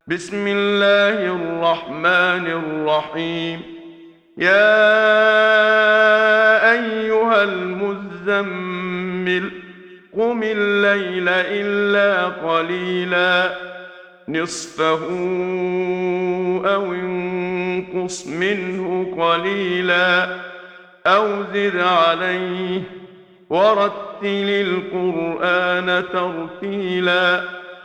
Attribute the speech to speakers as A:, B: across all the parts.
A: بسم الله الرحمن الرحيم. يا أيها المزمل قم الليل إلا قليلا نصفه أو انقص منه قليلا أو زد عليه ورتل القرآن ترتيلا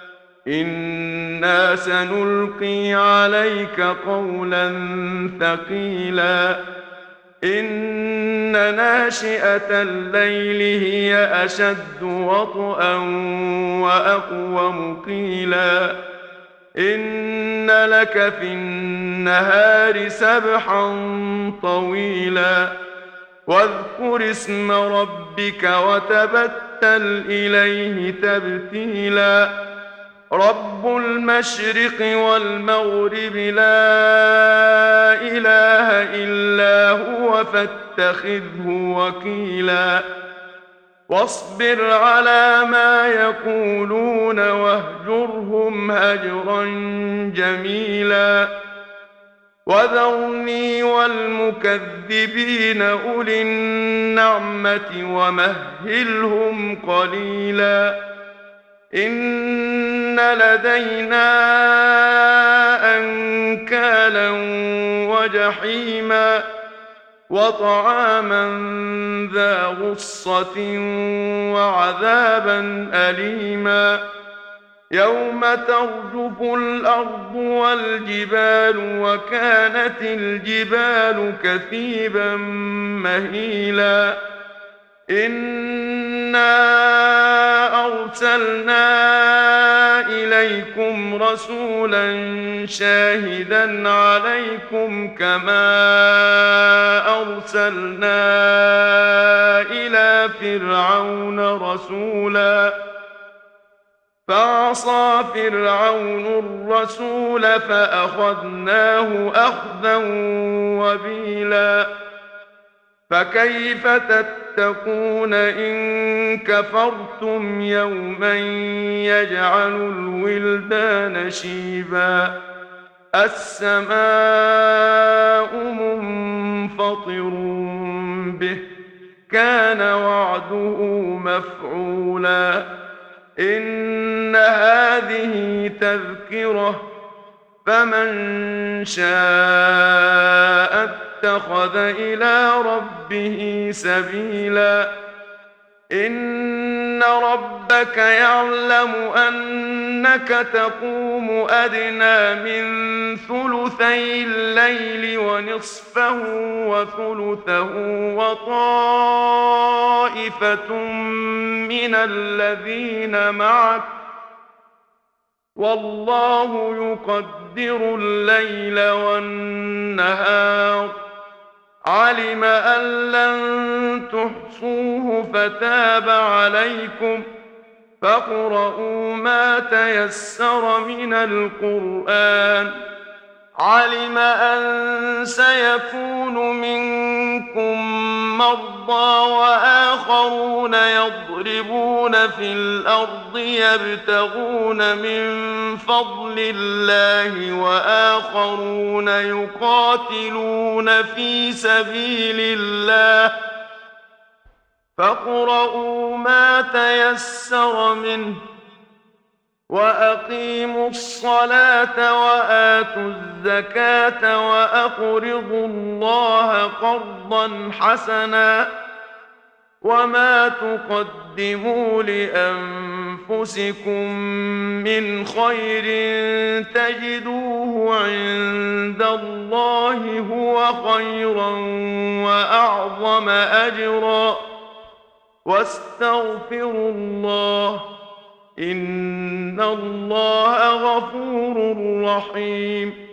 A: إنا سنلقي عليك قولا ثقيلا إن ناشئة الليل هي أشد وطئا وأقوم قيلا إن لك في النهار سبحا طويلا واذكر اسم ربك وتبتل إليه تبتيلا رب المشرق والمغرب لا إله إلا هو فاتخذه وكيلا واصبر على ما يقولون واهجرهم هجرا جميلا وذرني والمكذبين أولي النعمة ومهلهم قليلا إن لدينا أنكالا وجحيما وطعاما ذا غصة وعذابا أليما يوم ترجف الأرض والجبال وكانت الجبال كثيبا مهيلا إنا أرسلنا إليكم رسولا شاهدا عليكم كما أرسلنا إلى فرعون رسولا فعصى فرعون الرسول فأخذناه أخذا وبيلا فكيف تتقون إن كفرتم يوما يجعل الولدان شيبا السماء منفطر به كان وعده مفعولا إن هذه تذكرة فمن شاء اتخذ إلى ربه سبيلا إن ربك يعلم أنك تقوم أدنى من ثلثي الليل ونصفه وثلثه وطائفة من الذين معك والله يقدر الليل والنهار علم أن لن تحصوه فتاب عليكم فاقرؤوا ما تيسر من القرآن علم أن سيكون منكم مرضى وآخرون يضربون في الأرض يبتغون من فضل الله وآخرون يقاتلون في سبيل الله فاقرؤوا ما تيسر منه وأقيموا الصلاة وآتوا الزكاة وأقرضوا الله قرضا حسنا وما تقدموا لأنفسكم من خير تجدوه عند الله هو خيرا وأعظم أجرا واستغفروا الله إن الله غفور رحيم